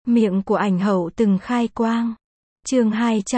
Miệng của ảnh hậu từng khai quang. Chương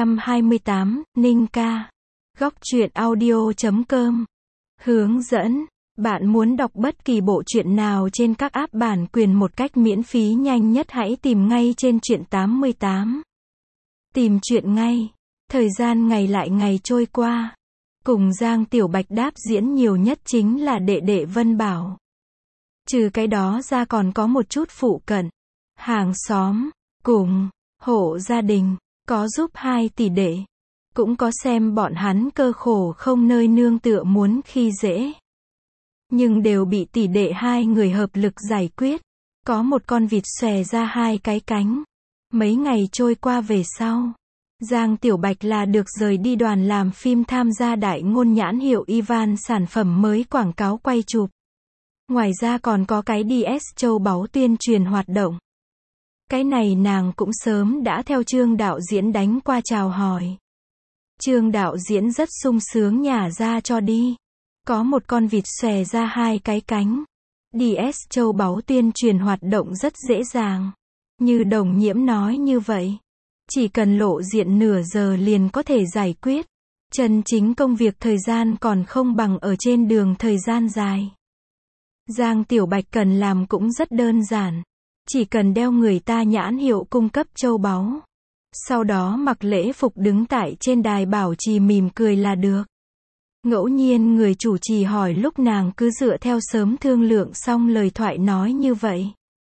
228, Ninh ca. Góc truyện audio.com. Hướng dẫn. Bạn muốn đọc bất kỳ bộ truyện nào trên các app bản quyền một cách miễn phí nhanh nhất, hãy tìm ngay trên truyện 88. Tìm truyện ngay. Thời gian ngày lại ngày trôi qua. Cùng Giang Tiểu Bạch đáp diễn nhiều nhất chính là đệ đệ Vân Bảo. Trừ cái đó ra còn có một chút phụ cận. Hàng xóm, cùng, hộ gia đình, có giúp hai tỷ đệ. Cũng có xem bọn hắn cơ khổ không nơi nương tựa muốn khi dễ. Nhưng đều bị tỷ đệ hai người hợp lực giải quyết. Có một con vịt xòe ra hai cái cánh. Mấy ngày trôi qua về sau, Giang Tiểu Bạch là được rời đi đoàn làm phim tham gia đại ngôn nhãn hiệu Ivan sản phẩm mới quảng cáo quay chụp. Ngoài ra còn có cái DS châu báu tuyên truyền hoạt động. Cái này nàng cũng sớm đã theo Trương đạo diễn đánh qua chào hỏi. Trương đạo diễn rất sung sướng nhả ra cho đi. Có một con vịt xòe ra hai cái cánh. DS châu báu tuyên truyền hoạt động rất dễ dàng. Như Đồng Nhiễm nói như vậy. Chỉ cần lộ diện nửa giờ liền có thể giải quyết. Chân chính công việc thời gian còn không bằng ở trên đường thời gian dài. Giang Tiểu Bạch cần làm cũng rất đơn giản. Chỉ cần đeo người ta nhãn hiệu cung cấp châu báu. Sau đó mặc lễ phục đứng tại trên đài bảo trì mỉm cười là được. Ngẫu nhiên người chủ trì hỏi lúc nàng cứ dựa theo sớm thương lượng xong lời thoại nói như vậy.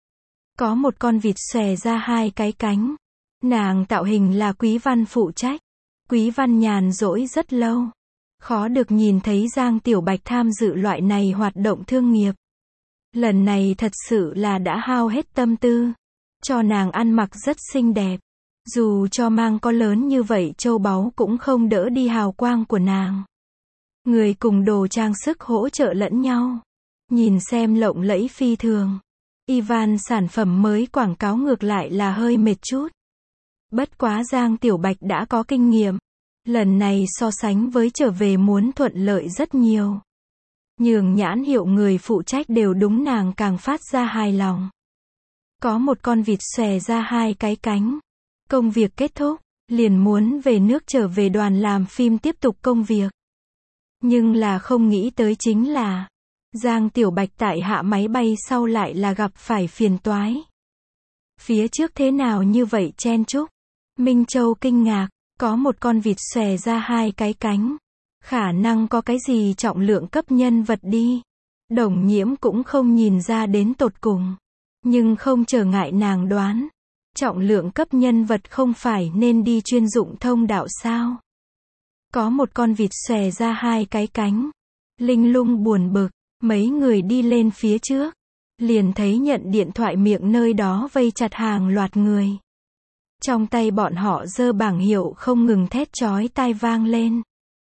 Có một con vịt xòe ra hai cái cánh. Nàng tạo hình là Quý Văn phụ trách. Quý Văn nhàn rỗi rất lâu. Khó được nhìn thấy Giang Tiểu Bạch tham dự loại này hoạt động thương nghiệp. Lần này thật sự là đã hao hết tâm tư. Cho nàng ăn mặc rất xinh đẹp. Dù cho mang có lớn như vậy châu báu cũng không đỡ đi hào quang của nàng. Người cùng đồ trang sức hỗ trợ lẫn nhau. Nhìn xem lộng lẫy phi thường. Ivan sản phẩm mới quảng cáo ngược lại là hơi mệt chút. Bất quá Giang Tiểu Bạch đã có kinh nghiệm. Lần này so sánh với trở về muốn thuận lợi rất nhiều. Nhường nhãn hiệu người phụ trách đều đúng nàng càng phát ra hài lòng. Có một con vịt xòe ra hai cái cánh. Công việc kết thúc, liền muốn về nước trở về đoàn làm phim tiếp tục công việc. Nhưng là không nghĩ tới chính là Giang Tiểu Bạch tại hạ máy bay sau lại là gặp phải phiền toái. Phía trước thế nào như vậy chen chúc? Minh Châu kinh ngạc, có một con vịt xòe ra hai cái cánh. Khả năng có cái gì trọng lượng cấp nhân vật đi. Đồng Nhiễm cũng không nhìn ra đến tột cùng. Nhưng không trở ngại nàng đoán. Trọng lượng cấp nhân vật không phải nên đi chuyên dụng thông đạo sao? Có một con vịt xòe ra hai cái cánh. Linh Lung buồn bực, mấy người đi lên phía trước. Liền thấy nhận điện thoại miệng nơi đó vây chặt hàng loạt người. Trong tay bọn họ giơ bảng hiệu không ngừng thét chói tai vang lên.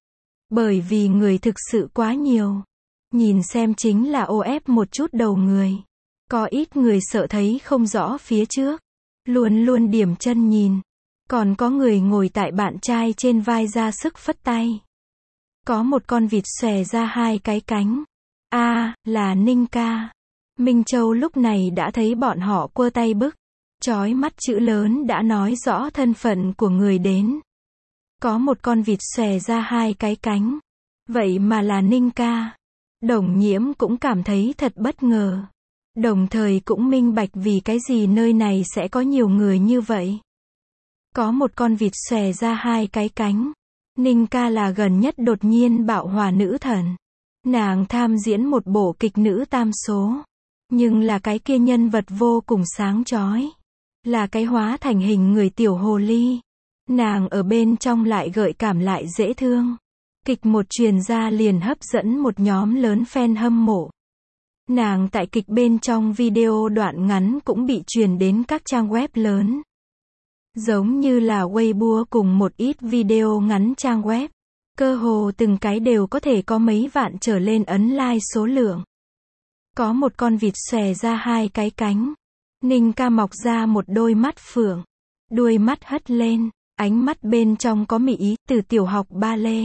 Bởi vì người thực sự quá nhiều. Nhìn xem chính là ô ép một chút đầu người. Có ít người sợ thấy không rõ phía trước. Luôn luôn điểm chân nhìn. Còn có người ngồi tại bạn trai trên vai ra sức phất tay. Có một con vịt xòe ra hai cái cánh. Là Ninh ca. Minh Châu lúc này đã thấy bọn họ quơ tay bức. Chói mắt chữ lớn đã nói rõ thân phận của người đến. Có một con vịt xòe ra hai cái cánh. Vậy mà là Ninh ca. Đồng Nhiễm cũng cảm thấy thật bất ngờ. Đồng thời cũng minh bạch vì cái gì nơi này sẽ có nhiều người như vậy. Có một con vịt xòe ra hai cái cánh. Ninh ca là gần nhất đột nhiên bạo hỏa nữ thần. Nàng tham diễn một bộ kịch nữ tam số. Nhưng là cái kia nhân vật vô cùng sáng chói. Là cái hóa thành hình người tiểu hồ ly. Nàng ở bên trong lại gợi cảm lại dễ thương. Kịch một truyền ra liền hấp dẫn một nhóm lớn fan hâm mộ. Nàng tại kịch bên trong video đoạn ngắn cũng bị truyền đến các trang web lớn. Giống như là Weibo cùng một ít video ngắn trang web. Cơ hồ từng cái đều có thể có mấy vạn trở lên ấn like số lượng. Có một con vịt xòe ra hai cái cánh. Ninh ca mọc ra một đôi mắt phượng. Đuôi mắt hất lên. Ánh mắt bên trong có mị ý từ tiểu học ba lê.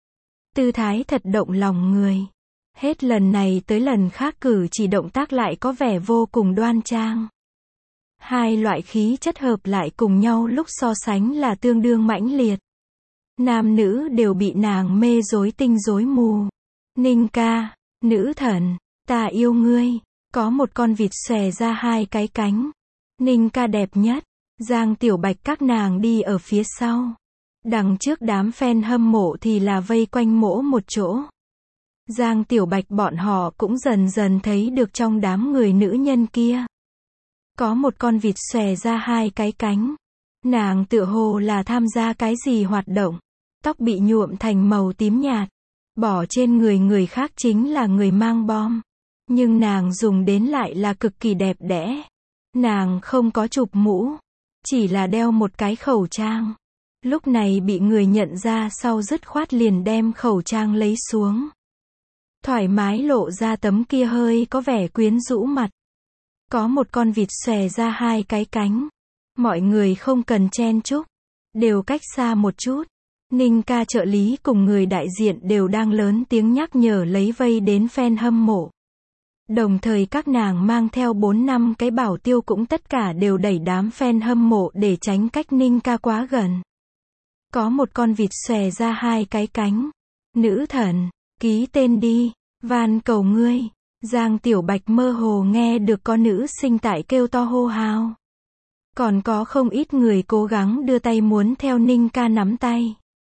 Tư thái thật động lòng người. Hết lần này tới lần khác cử chỉ động tác lại có vẻ vô cùng đoan trang. Hai loại khí chất hợp lại cùng nhau lúc so sánh là tương đương mãnh liệt. Nam nữ đều bị nàng mê rối tinh rối mù. Ninh ca, nữ thần, ta yêu ngươi. Có một con vịt xòe ra hai cái cánh. Ninh ca đẹp nhất. Giang Tiểu Bạch các nàng đi ở phía sau. Đằng trước đám fan hâm mộ thì là vây quanh mỗi một chỗ. Giang Tiểu Bạch bọn họ cũng dần dần thấy được trong đám người nữ nhân kia. Có một con vịt xòe ra hai cái cánh. Nàng tựa hồ là tham gia cái gì hoạt động. Tóc bị nhuộm thành màu tím nhạt. Bỏ trên người khác chính là người mang bom. Nhưng nàng dùng đến lại là cực kỳ đẹp đẽ. Nàng không có chụp mũ. Chỉ là đeo một cái khẩu trang. Lúc này bị người nhận ra sau dứt khoát liền đem khẩu trang lấy xuống. Thoải mái lộ ra tấm kia hơi có vẻ quyến rũ mặt. Có một con vịt xòe ra hai cái cánh. Mọi người không cần chen chúc. Đều cách xa một chút. Ninh ca trợ lý cùng người đại diện đều đang lớn tiếng nhắc nhở lấy vây đến fan hâm mộ. Đồng thời các nàng mang theo 4-5 cái bảo tiêu cũng tất cả đều đẩy đám fan hâm mộ để tránh cách Ninh ca quá gần. Có một con vịt xòe ra hai cái cánh. Nữ thần, ký tên đi, van cầu ngươi. Giang Tiểu Bạch mơ hồ nghe được có nữ sinh tại kêu to hô hào. Còn có không ít người cố gắng đưa tay muốn theo Ninh ca nắm tay.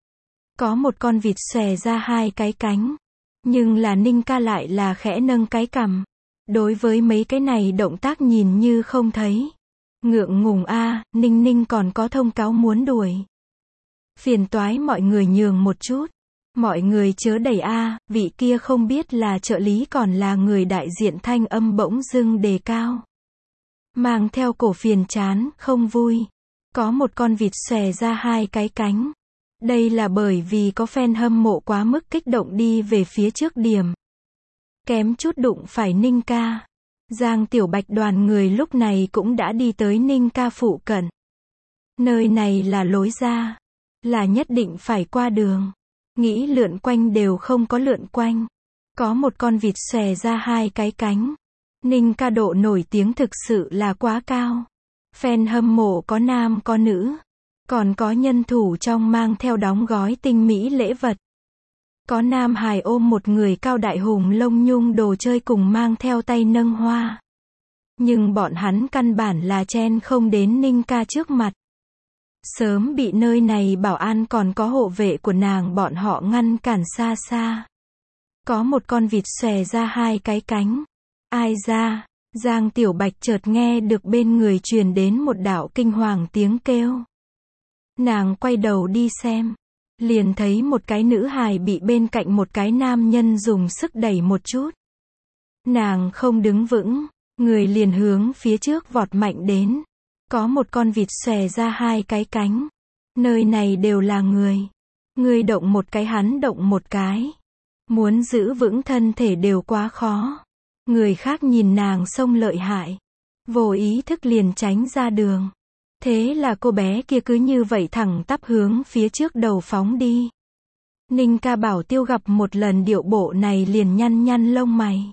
Có một con vịt xòe ra hai cái cánh. Nhưng là Ninh ca lại là khẽ nâng cái cằm. Đối với mấy cái này động tác nhìn như không thấy. Ngượng ngùng a, Ninh còn có thông cáo muốn đuổi. Phiền toái mọi người nhường một chút. Mọi người chớ đẩy a, vị kia không biết là trợ lý còn là người đại diện thanh âm bỗng dưng đề cao. Mang theo cổ phiền chán, không vui. Có một con vịt xòe ra hai cái cánh. Đây là bởi vì có fan hâm mộ quá mức kích động đi về phía trước điểm. Kém chút đụng phải Ninh ca. Giang Tiểu Bạch đoàn người lúc này cũng đã đi tới Ninh ca phụ cận. Nơi này là lối ra. Là nhất định phải qua đường. Nghĩ lượn quanh đều không có lượn quanh. Có một con vịt xòe ra hai cái cánh. Ninh ca độ nổi tiếng thực sự là quá cao. Fan hâm mộ có nam có nữ. Còn có nhân thủ trong mang theo đóng gói tinh mỹ lễ vật. Có nam hài ôm một người cao đại hùng lông nhung đồ chơi cùng mang theo tay nâng hoa. Nhưng bọn hắn căn bản là chen không đến Ninh ca trước mặt. Sớm bị nơi này bảo an còn có hộ vệ của nàng bọn họ ngăn cản xa xa. Có một con vịt xòe ra hai cái cánh. Ai ra? Giang Tiểu Bạch chợt nghe được bên người truyền đến một đạo kinh hoàng tiếng kêu. Nàng quay đầu đi xem. Liền thấy một cái nữ hài bị bên cạnh một cái nam nhân dùng sức đẩy một chút. Nàng không đứng vững. Người liền hướng phía trước vọt mạnh đến. Có một con vịt xòe ra hai cái cánh. Nơi này đều là người. Người động một cái hắn động một cái. Muốn giữ vững thân thể đều quá khó. Người khác nhìn nàng xông lợi hại. Vô ý thức liền tránh ra đường. Thế là cô bé kia cứ như vậy thẳng tắp hướng phía trước đầu phóng đi. Ninh ca bảo tiêu gặp một lần điệu bộ này liền nhăn lông mày.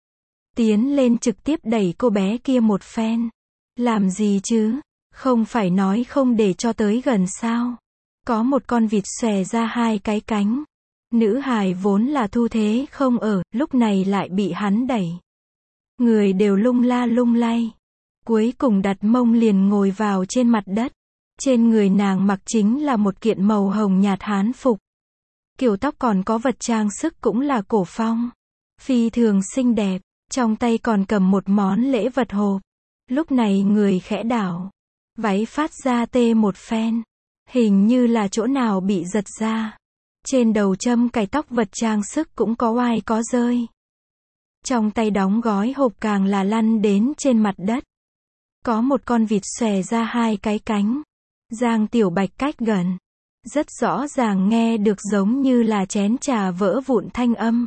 Tiến lên trực tiếp đẩy cô bé kia một phen. Làm gì chứ? Không phải nói không để cho tới gần sao? Có một con vịt xòe ra hai cái cánh. Nữ hài vốn là thu thế không ở, lúc này lại bị hắn đẩy. Người đều lung la lung lay. Cuối cùng đặt mông liền ngồi vào trên mặt đất. Trên người nàng mặc chính là một kiện màu hồng nhạt hán phục. Kiểu tóc còn có vật trang sức cũng là cổ phong. Phi thường xinh đẹp. Trong tay còn cầm một món lễ vật hộp. Lúc này người khẽ đảo. Váy phát ra tê một phen. Hình như là chỗ nào bị giật ra. Trên đầu châm cài tóc vật trang sức cũng có oai có rơi. Trong tay đóng gói hộp càng là lăn đến trên mặt đất. Có một con vịt xòe ra hai cái cánh. Giang Tiểu Bạch cách gần. Rất rõ ràng nghe được giống như là chén trà vỡ vụn thanh âm.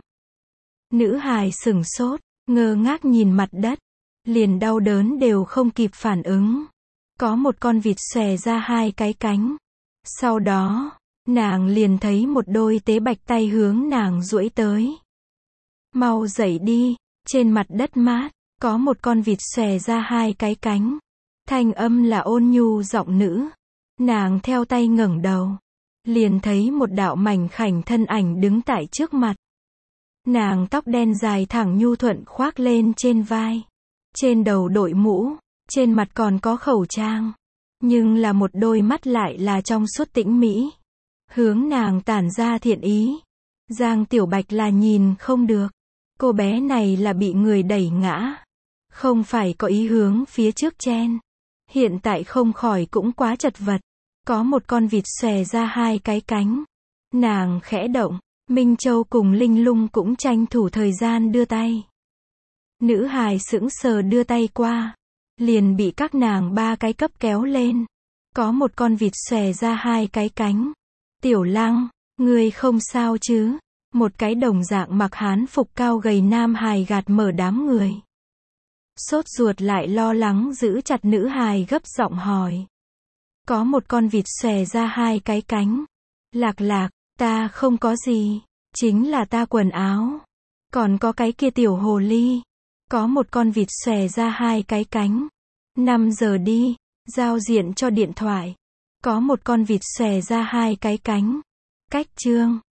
Nữ hài sửng sốt, ngơ ngác nhìn mặt đất. Liền đau đớn đều không kịp phản ứng. Có một con vịt xòe ra hai cái cánh. Sau đó, nàng liền thấy một đôi tế bạch tay hướng nàng duỗi tới. Mau dậy đi, trên mặt đất mát, có một con vịt xòe ra hai cái cánh. Thanh âm là ôn nhu giọng nữ. Nàng theo tay ngẩng đầu. Liền thấy một đạo mảnh khảnh thân ảnh đứng tại trước mặt. Nàng tóc đen dài thẳng nhu thuận khoác lên trên vai. Trên đầu đội mũ. Trên mặt còn có khẩu trang. Nhưng là một đôi mắt lại là trong suốt tĩnh mỹ. Hướng nàng tản ra thiện ý. Giang Tiểu Bạch là nhìn không được. Cô bé này là bị người đẩy ngã. Không phải có ý hướng phía trước chen. Hiện tại không khỏi cũng quá chật vật. Có một con vịt xòe ra hai cái cánh. Nàng khẽ động. Minh Châu cùng Linh Lung cũng tranh thủ thời gian đưa tay. Nữ hài sững sờ đưa tay qua. Liền bị các nàng ba cái cấp kéo lên. Có một con vịt xòe ra hai cái cánh. Tiểu Lăng, ngươi không sao chứ? Một cái đồng dạng mặc hán phục cao gầy nam hài gạt mở đám người. Sốt ruột lại lo lắng giữ chặt nữ hài gấp giọng hỏi. Có một con vịt xòe ra hai cái cánh. Lạc Lạc, ta không có gì. Chính là ta quần áo. Còn có cái kia tiểu hồ ly. Có một con vịt xòe ra hai cái cánh. 5 giờ đi. Giao diện cho điện thoại. Có một con vịt xòe ra hai cái cánh. Cách chương.